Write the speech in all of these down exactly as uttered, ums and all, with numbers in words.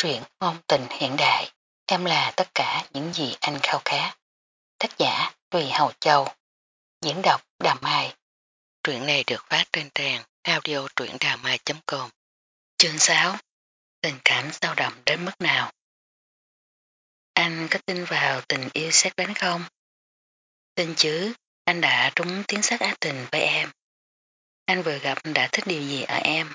Truyện ngôn tình hiện đại, em là tất cả những gì anh khao khát. Tác giả Tùy Hầu Châu, diễn đọc Đà Mai. Truyện này được phát trên trang audio truyệnđàmai chấm com. Chương sáu. Tình cảm dao động đến mức nào? Anh có tin vào tình yêu sét đánh không? Tin chứ, anh đã trúng tiếng sét ái tình với em. Anh vừa gặp đã thích điều gì ở em?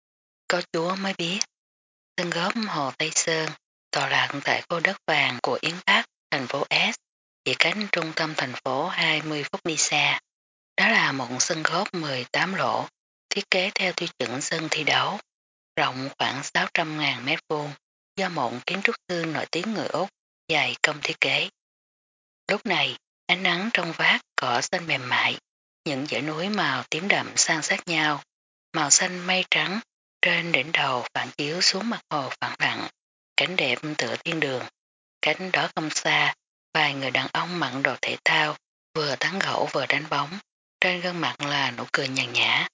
Có Chúa mới biết. Sân góp Hồ Tây Sơn tọa lạc tại khu đất vàng của Yến Bắc, thành phố S, chỉ cách trung tâm thành phố hai mươi phút đi xa. Đó là một sân góp mười tám lỗ, thiết kế theo tiêu chuẩn sân thi đấu, rộng khoảng sáu trăm ngàn mét vuông, do một kiến trúc sư nổi tiếng người Úc dày công thiết kế. Lúc này, ánh nắng trong vát, cỏ xanh mềm mại, những dãy núi màu tím đậm san sát nhau, màu xanh mây trắng trên đỉnh đầu phản chiếu xuống mặt hồ phẳng lặng, cảnh đẹp tựa thiên đường. Cánh đó không xa, vài người đàn ông mặc đồ thể thao, vừa tán gẫu vừa đánh bóng, trên gương mặt là nụ cười nhàn nhã.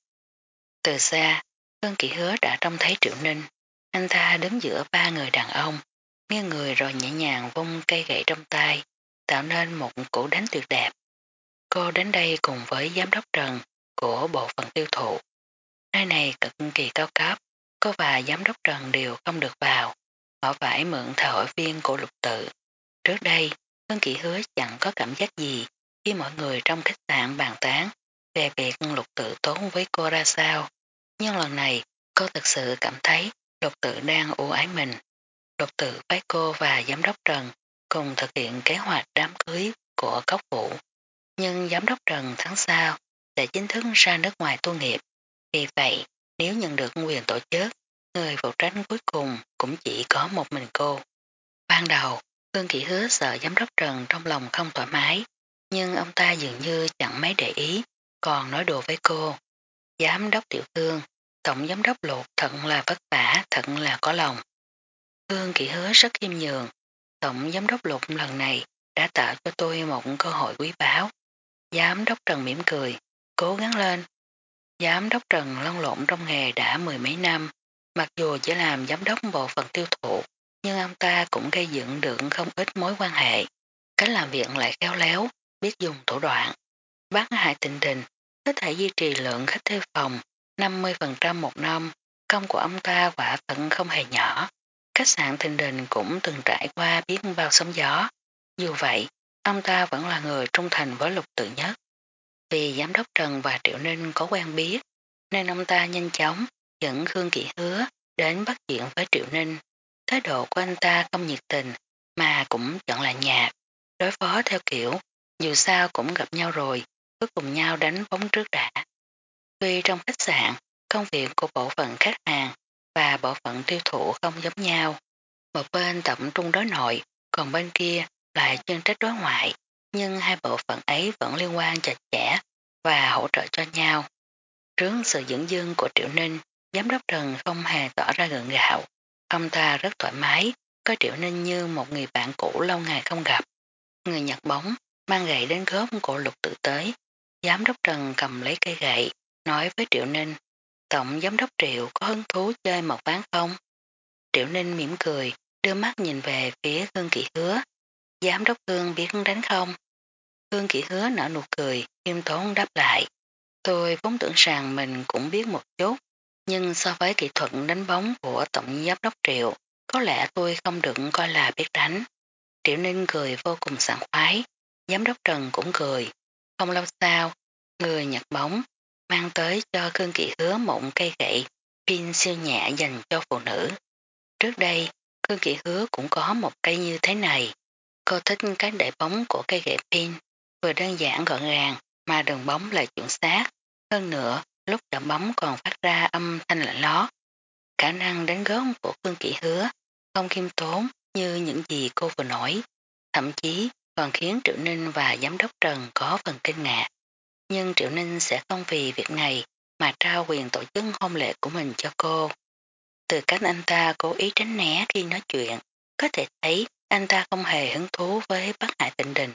Từ xa, Khương Kỷ Hứa đã trông thấy Triệu Ninh, anh ta đứng giữa ba người đàn ông, nghiêng người rồi nhẹ nhàng vung cây gậy trong tay, tạo nên một cú đánh tuyệt đẹp. Cô đến đây cùng với giám đốc Trần của bộ phận tiêu thụ. Nơi này cực kỳ cao cấp, cô và giám đốc Trần đều không được vào, họ phải mượn thợ hội viên của Lục Tự. Trước đây, Khương Kỷ Hứa chẳng có cảm giác gì khi mọi người trong khách sạn bàn tán về việc Lục Tự tốn với cô ra sao. Nhưng lần này, cô thực sự cảm thấy Lục Tự đang ưu ái mình. Lục Tự phái cô và giám đốc Trần cùng thực hiện kế hoạch đám cưới của Cốc Vũ. Nhưng giám đốc Trần tháng sau sẽ chính thức ra nước ngoài tu nghiệp. Vì vậy, nếu nhận được quyền tổ chức, người phụ trách cuối cùng cũng chỉ có một mình cô. Ban đầu, Khương Kỷ Hứa sợ giám đốc Trần trong lòng không thoải mái, nhưng ông ta dường như chẳng mấy để ý, còn nói đùa với cô. Giám đốc Tiểu Khương, tổng giám đốc Lục thật là vất vả, thật là có lòng. Khương Kỷ Hứa rất khiêm nhường, tổng giám đốc Lục lần này đã tạo cho tôi một cơ hội quý báu. Giám đốc Trần mỉm cười, cố gắng lên. Giám đốc Trần lăn lộn trong nghề đã mười mấy năm, mặc dù chỉ làm giám đốc bộ phận tiêu thụ, nhưng ông ta cũng gây dựng được không ít mối quan hệ. Cách làm việc lại khéo léo, biết dùng thủ đoạn. Bác Hải Tịnh Đình có thể duy trì lượng khách thuê phòng năm mươi phần trăm một năm, công của ông ta quả phận không hề nhỏ. Khách sạn Tịnh Đình cũng từng trải qua biết bao sóng gió. Dù vậy, ông ta vẫn là người trung thành với Lục Tự nhất. Vì giám đốc Trần và Triệu Ninh có quen biết, nên ông ta nhanh chóng dẫn Khương Kỷ Hứa đến bắt chuyện với Triệu Ninh. Thái độ của anh ta không nhiệt tình, mà cũng chẳng là nhạt, đối phó theo kiểu, dù sao cũng gặp nhau rồi, cứ cùng nhau đánh bóng trước đã. Tuy trong khách sạn, công việc của bộ phận khách hàng và bộ phận tiêu thụ không giống nhau, một bên tập trung đối nội, còn bên kia lại chuyên trách đối ngoại, nhưng hai bộ phận ấy vẫn liên quan chặt chẽ và hỗ trợ cho nhau. Trước sự dẫn dưng của Triệu Ninh, giám đốc Trần không hề tỏ ra gượng gạo. Ông ta rất thoải mái, coi Triệu Ninh như một người bạn cũ lâu ngày không gặp. Người nhặt bóng, mang gậy đến góp của Lục Tự tới. Giám đốc Trần cầm lấy cây gậy, nói với Triệu Ninh, tổng giám đốc Triệu có hứng thú chơi một ván không? Triệu Ninh mỉm cười, đưa mắt nhìn về phía Khương Kỷ Hứa. Giám đốc Khương biết đánh không? Khương Kỷ Hứa nở nụ cười, khiêm tốn đáp lại. Tôi vốn tưởng rằng mình cũng biết một chút, nhưng so với kỹ thuật đánh bóng của tổng giám đốc Triệu, có lẽ tôi không được coi là biết đánh. Triệu Ninh cười vô cùng sảng khoái, giám đốc Trần cũng cười. Không lâu sau, người nhặt bóng, mang tới cho Khương Kỷ Hứa một cây gậy, pin siêu nhẹ dành cho phụ nữ. Trước đây, Khương Kỷ Hứa cũng có một cây như thế này. Cô thích cái đẩy bóng của cây gậy pin, vừa đơn giản gọn gàng mà đường bóng lại chuẩn xác. Hơn nữa, lúc chạm bóng còn phát ra âm thanh lạnh lót. Khả năng đánh góp của Khương Kỷ Hứa không khiêm tốn như những gì cô vừa nói, thậm chí còn khiến Triệu Ninh và giám đốc Trần có phần kinh ngạc. Nhưng Triệu Ninh sẽ không vì việc này mà trao quyền tổ chức hôn lễ của mình cho cô. Từ cách anh ta cố ý tránh né khi nói chuyện, có thể thấy anh ta không hề hứng thú với bác Hải Tịnh Đình.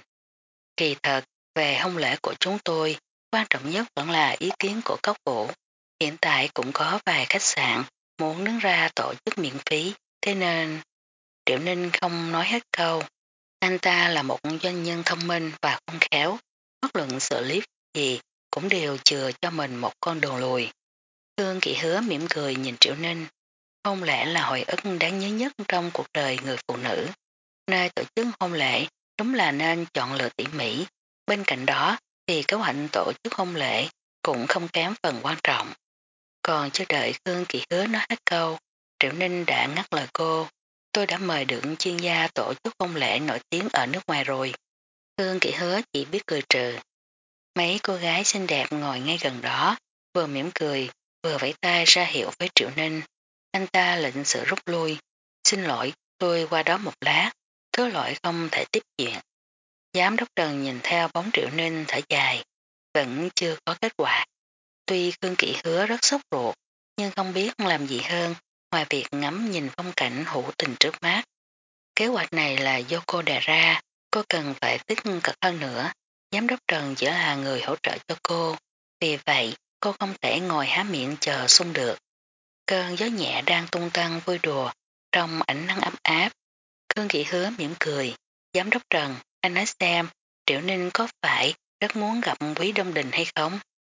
Kỳ thật, về hôn lễ của chúng tôi, quan trọng nhất vẫn là ý kiến của Cốc Vũ. Hiện tại cũng có vài khách sạn muốn đứng ra tổ chức miễn phí, thế nên Triệu Ninh không nói hết câu. Anh ta là một doanh nhân thông minh và khôn khéo, bất luận xử lý gì cũng đều chừa cho mình một con đường lùi. Khương Kỵ Hứa mỉm cười nhìn Triệu Ninh, hôn lễ là hồi ức đáng nhớ nhất trong cuộc đời người phụ nữ. Nơi tổ chức hôn lễ đúng là nên chọn lựa tỉ mỉ, bên cạnh đó thì kế hoạch tổ chức hôn lễ cũng không kém phần quan trọng. Còn chưa đợi Khương Kỵ Hứa nói hết câu, Triệu Ninh đã ngắt lời cô. Tôi đã mời được chuyên gia tổ chức hôn lễ nổi tiếng ở nước ngoài rồi. Khương Kỵ Hứa chỉ biết cười trừ. Mấy cô gái xinh đẹp ngồi ngay gần đó, vừa mỉm cười, vừa vẫy tay ra hiệu với Triệu Ninh. Anh ta lệnh sự rút lui. Xin lỗi, tôi qua đó một lát, có lỗi không thể tiếp chuyện. Giám đốc Trần nhìn theo bóng Triệu Ninh thở dài, vẫn chưa có kết quả. Tuy Khương Kỵ Hứa rất sốt ruột, nhưng không biết làm gì hơn ngoài việc ngắm nhìn phong cảnh hữu tình trước mắt. Kế hoạch này là do cô đề ra, cô cần phải tích cực hơn nữa. Giám đốc Trần chỉ là người hỗ trợ cho cô, vì vậy cô không thể ngồi há miệng chờ xung được. Cơn gió nhẹ đang tung tăng vui đùa, trong ánh nắng ấm áp. Khương Kỵ Hứa mỉm cười, giám đốc Trần, anh nói xem, Triệu Ninh có phải rất muốn gặp Quý Đông Đình hay không?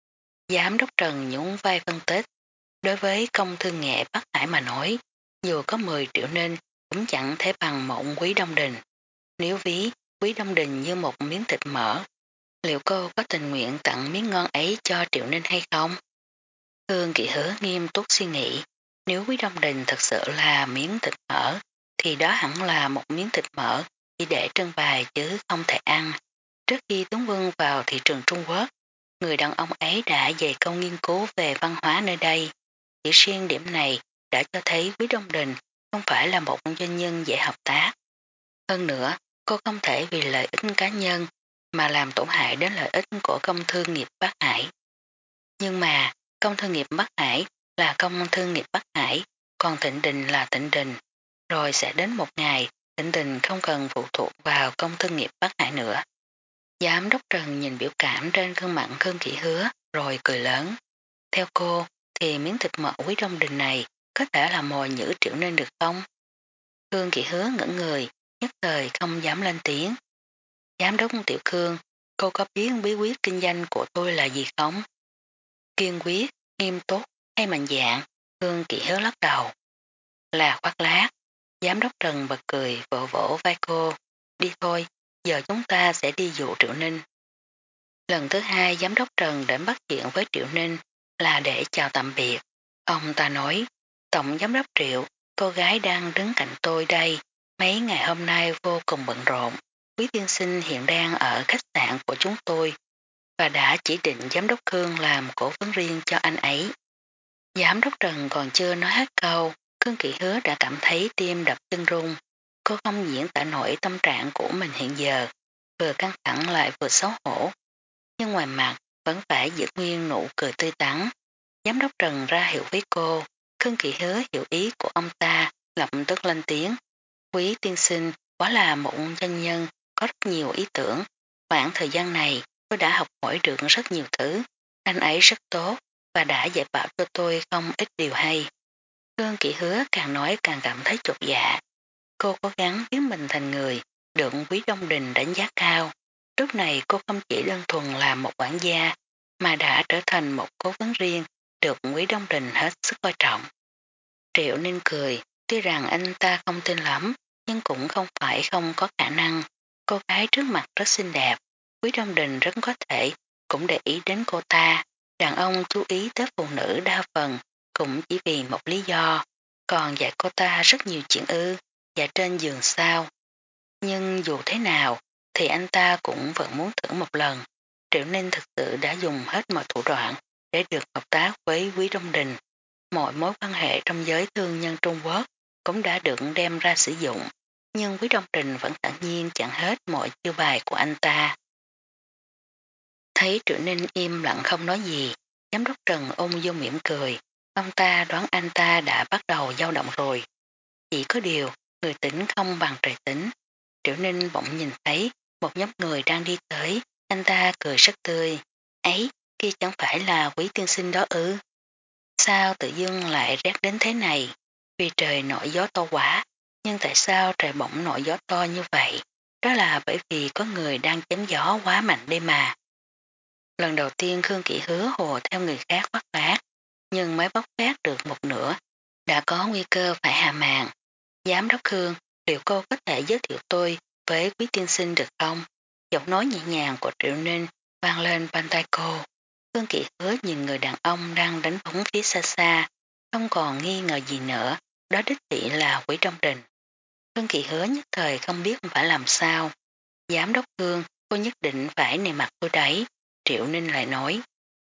Giám đốc Trần nhún vai phân tích, đối với công thương nghệ Bắc Hải mà nói, dù có mười triệu Ninh cũng chẳng thể bằng một Quý Đông Đình. Nếu ví Quý Đông Đình như một miếng thịt mỡ, liệu cô có tình nguyện tặng miếng ngon ấy cho Triệu Ninh hay không? Hương Kỵ Hứa nghiêm túc suy nghĩ, nếu Quý Đông Đình thật sự là miếng thịt mỡ, thì đó hẳn là một miếng thịt mỡ chỉ để trưng bày chứ không thể ăn. Trước khi Tuấn Vương vào thị trường Trung Quốc, người đàn ông ấy đã dày công nghiên cứu về văn hóa nơi đây. Chỉ riêng điểm này đã cho thấy Quý Đông Đình không phải là một doanh nhân dễ hợp tác. Hơn nữa, cô không thể vì lợi ích cá nhân mà làm tổn hại đến lợi ích của công thương nghiệp Bắc Hải. Nhưng mà, công thương nghiệp Bắc Hải là công thương nghiệp Bắc Hải, còn Thịnh Đình là Thịnh Đình. Rồi sẽ đến một ngày, Thịnh Đình không cần phụ thuộc vào công thương nghiệp Bắc Hải nữa. Giám đốc Trần nhìn biểu cảm trên gương mặt Khương Kỵ Hứa, rồi cười lớn. Theo cô, thì miếng thịt mỡ Quý Đông Đình này có thể là mồi nhữ Triệu Ninh được không? Khương Kỵ Hứa ngẩn người, nhất thời không dám lên tiếng. Giám đốc Tiểu Khương, cô có biết bí quyết kinh doanh của tôi là gì không? Kiên quyết, nghiêm túc hay mạnh dạn? Khương Kỵ Hứa lắc đầu. Là khoác lác. Giám đốc Trần bật cười vỗ vỗ vai cô. Đi thôi, giờ chúng ta sẽ đi dụ Triệu Ninh. Lần thứ hai giám đốc Trần đến bắt chuyện với Triệu Ninh là để chào tạm biệt. Ông ta nói, Tổng giám đốc Triệu, cô gái đang đứng cạnh tôi đây, mấy ngày hôm nay vô cùng bận rộn. Quý tiên sinh hiện đang ở khách sạn của chúng tôi và đã chỉ định giám đốc Khương làm cổ vấn riêng cho anh ấy. Giám đốc Trần còn chưa nói hết câu, Khương Kỵ Hứa đã cảm thấy tim đập chân rung. Cô không diễn tả nổi tâm trạng của mình hiện giờ, vừa căng thẳng lại vừa xấu hổ. Nhưng ngoài mặt vẫn phải giữ nguyên nụ cười tươi tắn. Giám đốc Trần ra hiệu với cô, Khương Kỵ Hứa hiểu ý của ông ta, lập tức lên tiếng. Quý tiên sinh quá là một doanh nhân, có rất nhiều ý tưởng. Khoảng thời gian này tôi đã học hỏi được rất nhiều thứ. Anh ấy rất tốt và đã dạy bảo cho tôi không ít điều hay. Khương Kỵ Hứa càng nói càng cảm thấy chột dạ. Cô cố gắng biến mình thành người, được Quý Đông Đình đánh giá cao. Lúc này cô không chỉ đơn thuần là một quản gia, mà đã trở thành một cố vấn riêng, được Quý Đông Đình hết sức coi trọng. Triệu Ninh cười, tuy rằng anh ta không tin lắm, nhưng cũng không phải không có khả năng. Cô gái trước mặt rất xinh đẹp, Quý Đông Đình rất có thể cũng để ý đến cô ta. Đàn ông chú ý tới phụ nữ đa phần cũng chỉ vì một lý do, còn dạy cô ta rất nhiều chuyện ư, và trên giường sao. Nhưng dù thế nào thì anh ta cũng vẫn muốn thử một lần. Triệu Ninh thực sự đã dùng hết mọi thủ đoạn để được hợp tác với Quý Đông Đình. Mọi mối quan hệ trong giới thương nhân Trung Quốc cũng đã được đem ra sử dụng, nhưng Quý Đông Đình vẫn thản nhiên chặn hết mọi chiêu bài của anh ta. Thấy Triệu Ninh im lặng không nói gì, giám đốc Trần ung dung mỉm cười, ông ta đoán anh ta đã bắt đầu dao động rồi. Chỉ có điều, người tính không bằng trời tính. Triệu Ninh bỗng nhìn thấy một nhóm người đang đi tới, anh ta cười rất tươi. Ấy, kia chẳng phải là Quý tiên sinh đó ư? Sao tự dưng lại rét đến thế này? vì trời nổi gió to quá, nhưng tại sao trời bỗng nổi gió to như vậy? Đó là bởi vì có người đang chém gió quá mạnh đây mà. Lần đầu tiên Khương Kỵ Hứa hồ theo người khác bắt phát, nhưng mới bóc phát được một nửa, đã có nguy cơ phải hạ màn. Giám đốc Khương, liệu cô có thể giới thiệu tôi với quý tiên sinh được không? Giọng nói nhẹ nhàng của Triệu Ninh vang lên bên tai cô. Khương Kỵ Hứa nhìn người đàn ông đang đánh bóng phía xa xa, không còn nghi ngờ gì nữa, đó đích thị là Quý Đông Đình. Khương Kỵ Hứa nhất thời không biết phải làm sao. Giám đốc Khương, cô nhất định phải nề mặt tôi đấy. Triệu Ninh lại nói.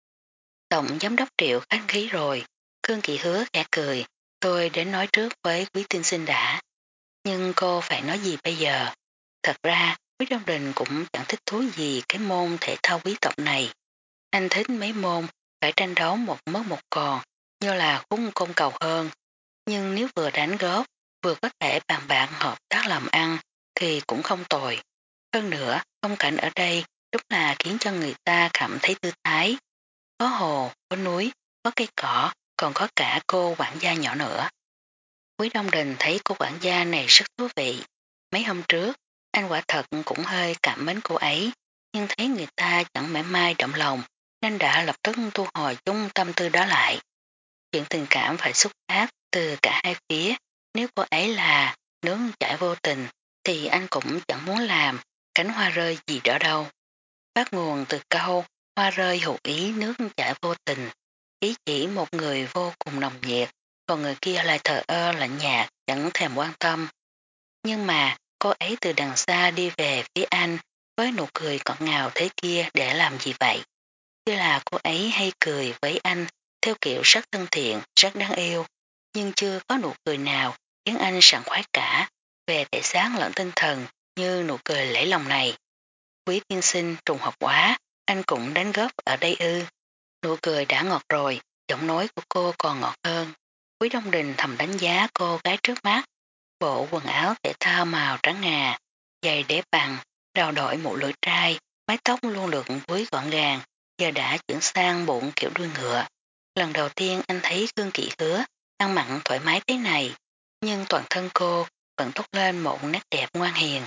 Tổng giám đốc Triệu khách khí rồi. Khương Kỵ Hứa khẽ cười, tôi đến nói trước với quý tiên sinh đã. Nhưng cô phải nói gì bây giờ? Thật ra, Quý Đông Đình cũng chẳng thích thú gì cái môn thể thao quý tộc này. Anh thích mấy môn phải tranh đấu một mất một còn, như là khung công cầu hơn. Nhưng nếu vừa đánh góp, vừa có thể bàn bạc hợp tác làm ăn, thì cũng không tồi. Hơn nữa, phong cảnh ở đây đúng là khiến cho người ta cảm thấy tư thái. Có hồ, có núi, có cây cỏ, còn có cả cô quản gia nhỏ nữa. Quý Đông Đình thấy cô quản gia này rất thú vị. Mấy hôm trước, anh quả thật cũng hơi cảm mến cô ấy, nhưng thấy người ta chẳng mảy may động lòng, nên đã lập tức thu hồi chung tâm tư đó lại. Chuyện tình cảm phải xuất phát từ cả hai phía, nếu cô ấy là nướng chảy vô tình, thì anh cũng chẳng muốn làm cánh hoa rơi gì đó đâu. Bắt nguồn từ câu hoa rơi hữu ý nước chảy vô tình, ý chỉ một người vô cùng nồng nhiệt, còn người kia lại thờ ơ lạnh nhạt, chẳng thèm quan tâm. Nhưng mà cô ấy từ đằng xa đi về phía anh với nụ cười ngọt ngào thế kia để làm gì vậy? Chứ là cô ấy hay cười với anh theo kiểu rất thân thiện, rất đáng yêu, nhưng chưa có nụ cười nào khiến anh sảng khoái cả về thể xác lẫn tinh thần như nụ cười lẫy lòng này. Quý tiên sinh trùng hợp quá, anh cũng đánh góp ở đây ư. Nụ cười đã ngọt rồi, giọng nói của cô còn ngọt hơn. Quý Đông Đình thầm đánh giá cô gái trước mắt, bộ quần áo thể thao màu trắng ngà, giày đế bằng, đầu đội mũ lưỡi trai, mái tóc luôn được búi gọn gàng, giờ đã chuyển sang bụng kiểu đuôi ngựa. Lần đầu tiên anh thấy Khương Kỵ Hứa ăn mặn thoải mái thế này, nhưng toàn thân cô vẫn thốt lên một nét đẹp ngoan hiền.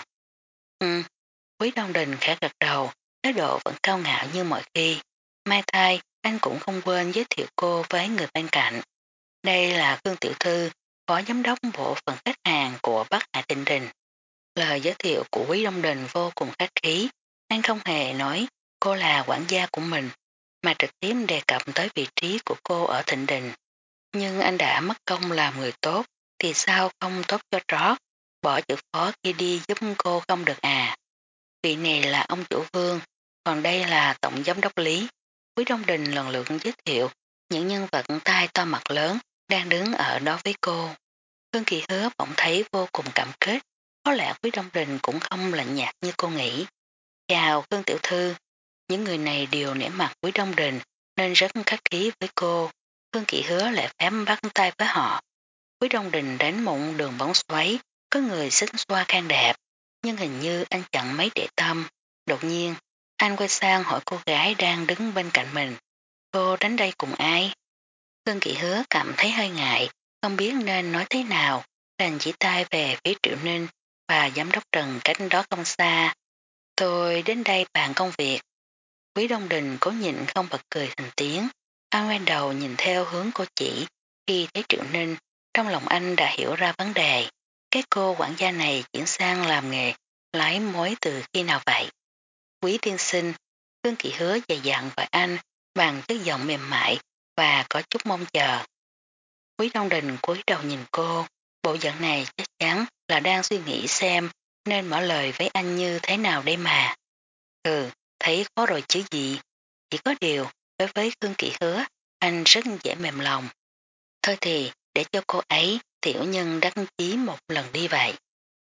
Ừ, Quý Đông Đình khẽ gật đầu, thái độ vẫn cao ngạo như mọi khi. Mai thay, anh cũng không quên giới thiệu cô với người bên cạnh. Đây là Khương Tiểu Thư, phó giám đốc bộ phận khách hàng của Bắc Hạ Tịnh Đình. Lời giới thiệu của Quý Đông Đình vô cùng khách khí, anh không hề nói cô là quản gia của mình, mà trực tiếp đề cập tới vị trí của cô ở Thịnh Đình. Nhưng anh đã mất công làm người tốt, thì sao không tốt cho trót, bỏ chữ phó kia đi giúp cô không được à. Vị này là ông chủ Vương, còn đây là tổng giám đốc Lý. Quý Đông Đình lần lượt giới thiệu những nhân vật tai to mặt lớn đang đứng ở đó với cô. Khương Kỳ Hứa bỗng thấy vô cùng cảm kích, có lẽ Quý Đông Đình cũng không lạnh nhạt như cô nghĩ. Chào Khương Tiểu Thư, những người này đều nể mặt Quý Đông Đình nên rất khách khí với cô. Khương Kỳ Hứa lại phép bắt tay với họ. Quý Đông Đình đánh một đường bóng xoáy, có người xích xoa khang đẹp, nhưng hình như anh chẳng mấy để tâm. Đột nhiên, anh quay sang hỏi cô gái đang đứng bên cạnh mình. Cô đến đây cùng ai? Khương Kỵ Hứa cảm thấy hơi ngại, không biết nên nói thế nào, đành chỉ tay về phía Triệu Ninh và giám đốc Trần cách đó không xa. Tôi đến đây bàn công việc. Quý Đông Đình cố nhịn không bật cười thành tiếng. Anh quay đầu nhìn theo hướng cô chỉ, khi thấy Triệu Ninh, trong lòng anh đã hiểu ra vấn đề. Cái cô quản gia này chuyển sang làm nghề lái mối từ khi nào vậy? Quý tiên sinh, Khương Kỵ Hứa dày dặn với anh bằng chất giọng mềm mại và có chút mong chờ. Quý Đông Đình cúi đầu nhìn cô, bộ dạng này chắc chắn là đang suy nghĩ xem nên mở lời với anh như thế nào đây mà. Ừ, thấy khó rồi chứ gì. Chỉ có điều, đối với Khương Kỵ Hứa, anh rất dễ mềm lòng. Thôi thì, để cho cô ấy tiểu nhân đăng ký một lần đi vậy.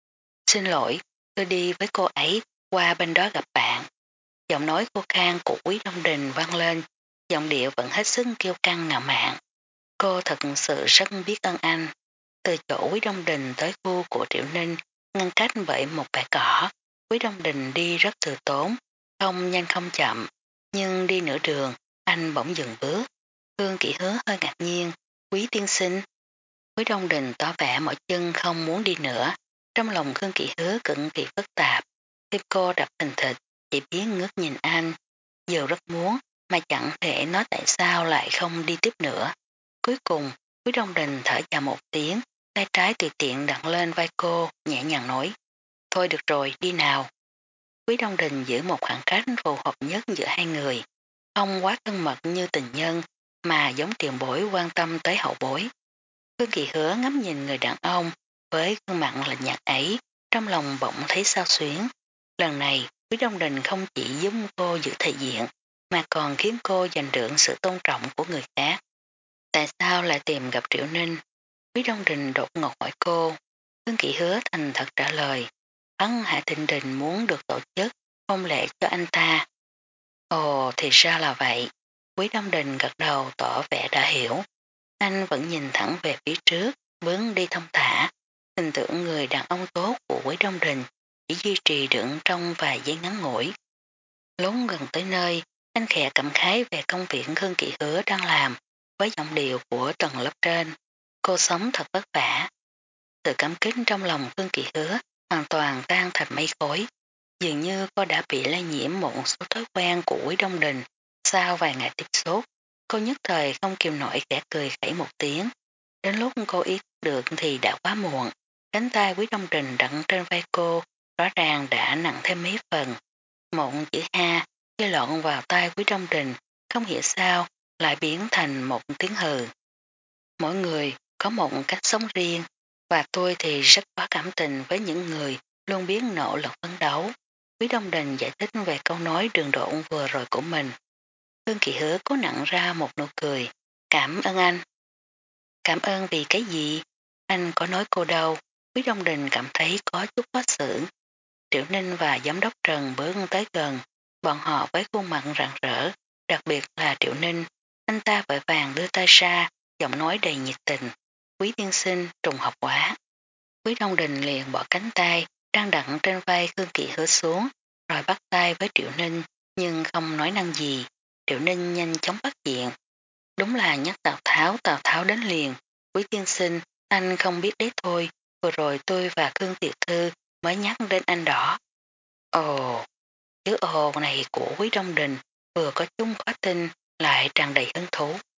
Xin lỗi, tôi đi với cô ấy qua bên đó gặp bạn. Giọng nói cô Khang của Quý Đông Đình vang lên, giọng điệu vẫn hết sức kiêu căng ngạo mạn. Cô thật sự rất biết ơn anh. Từ chỗ Quý Đông Đình tới khu của Triệu Ninh, ngăn cách bởi một bãi cỏ, Quý Đông Đình đi rất từ tốn, không nhanh không chậm, nhưng đi nửa đường, anh bỗng dừng bước. Khương Kỵ Hứa hơi ngạc nhiên, Quý tiên sinh. Quý Đông Đình tỏ vẻ mọi chân không muốn đi nữa, trong lòng Khương Kỵ Hứa cực kỳ phức tạp, tim cô đập thình thịch, chỉ biết ngước nhìn anh, giờ rất muốn mà chẳng thể nói tại sao lại không đi tiếp nữa. Cuối cùng, Quý Đông Đình thở dài một tiếng, tay trái tùy tiện đặt lên vai cô, nhẹ nhàng nói, thôi được rồi, đi nào. Quý Đông Đình giữ một khoảng cách phù hợp nhất giữa hai người, không quá thân mật như tình nhân, mà giống tiền bối quan tâm tới hậu bối. Khương Kỳ Hứa ngắm nhìn người đàn ông với gương mặt lạnh nhạt ấy, trong lòng bỗng thấy sao xuyến. Lần này, Quý Đông Đình không chỉ giúp cô giữ thể diện, mà còn khiến cô giành được sự tôn trọng của người khác. Tại sao lại tìm gặp Triệu Ninh? Quý Đông Đình đột ngột hỏi cô. Khương Kỳ Hứa thành thật trả lời. Hắn Hạ Thịnh Đình muốn được tổ chức hôn lễ cho anh ta. Ồ, thì ra là vậy. Quý Đông Đình gật đầu tỏ vẻ đã hiểu. Anh vẫn nhìn thẳng về phía trước, bước đi thông thả. Hình tượng người đàn ông tốt của Quý Đông Đình chỉ duy trì được trong vài giây ngắn ngủi. Lúc gần tới nơi, anh khẽ cảm khái về công việc Khương Kỵ Hứa đang làm với giọng điệu của tầng lớp trên. Cô sống thật vất vả. Sự cảm kích trong lòng Khương Kỵ Hứa hoàn toàn tan thành mây khối. Dường như cô đã bị lây nhiễm một số thói quen của Quý Đông Đình. Sau vài ngày tiếp xúc, cô nhất thời không kìm nổi khẽ cười khẩy một tiếng. Đến lúc cô ý thức được thì đã quá muộn. Cánh tay Quý Đông Đình đặt trên vai cô rõ ràng đã nặng thêm mấy phần. Một chữ ha gây lộn vào tay Quý Đông Đình, không hiểu sao lại biến thành một tiếng hừ. Mỗi người có một cách sống riêng, và tôi thì rất có cảm tình với những người luôn biết nỗ lực phấn đấu. Quý Đông Đình giải thích về câu nói đường độn vừa rồi của mình. Hương Kỳ Hứa cố nặng ra một nụ cười. Cảm ơn anh. Cảm ơn vì cái gì? Anh có nói cô đâu. Quý Đông Đình cảm thấy có chút khó xử. Triệu Ninh và Giám đốc Trần bước tới gần, bọn họ với khuôn mặt rạng rỡ, đặc biệt là Triệu Ninh. Anh ta vội vàng đưa tay ra, giọng nói đầy nhiệt tình. Quý tiên sinh trùng hợp quá. Quý Đông Đình liền bỏ cánh tay đang đặt trên vai Khương Kỵ Hứa xuống, rồi bắt tay với Triệu Ninh, nhưng không nói năng gì. Triệu Ninh nhanh chóng bắt diện. Đúng là nhắc Tào Tháo, Tào Tháo đến liền. Quý tiên sinh, anh không biết đấy thôi, vừa rồi tôi và Khương Tiểu Thư mới nhắc đến anh đó. Ồ, chữ ồ này của Quý Đông Đình vừa có chung khó tin lại tràn đầy hứng thú.